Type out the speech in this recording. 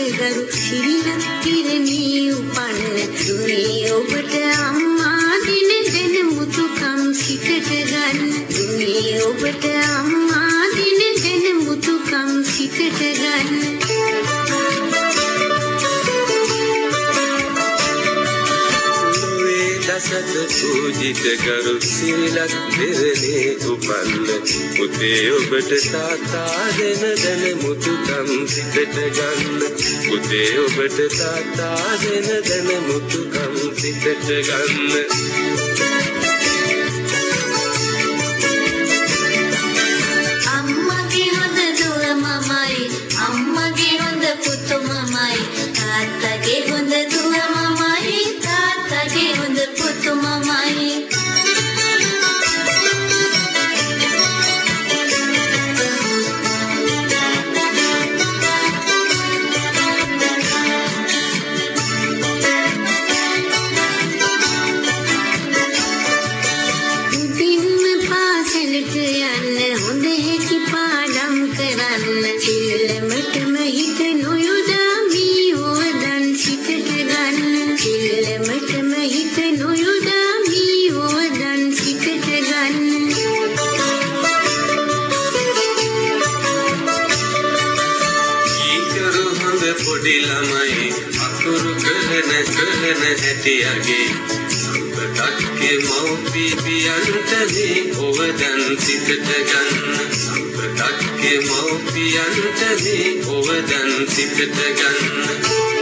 ගරු සිරිලක් පිරණී උපන්න දුනේ ඔබට අම්මා දින දෙන මුතුකම් සිතට ගන්න දුනේ ඔබට අම්මා දින දෙන මුතුකම් සිතට ගන්න දසත පූජිත ගරු සිරිලක් පෙරණේ උපන්න පුතේ ඔබට තාත්තා දෙන මුතුකම් සිතට ගන්න පුතේ ඔබට තාත්තා දෙන මුතුකම් සිතට ගන්න අම්මගේ හොඳ දුව මමයි අම්මගේ හොඳ පුතු මමයි තාත්තගේ හොඳ දුව මමයි තාත්තගේ හොඳ පුතු මමයි සිල්ලමටම හිත නොයොදා මී හොදන් සිතට ගන්න සිල්ලමටම හිත නොයොදා මී හොදන් සිතට ගන්න ඊකරු හොඳ පොඩි ළමයි අකුරු කරන හැටියගේ සම්පතක්ගේ මව්පියන්ට දී ඔවදන් සිතට ගන්න සම්පතක්ගේ මව්පියන්ට දී ඔවදන් සිතට ගන්න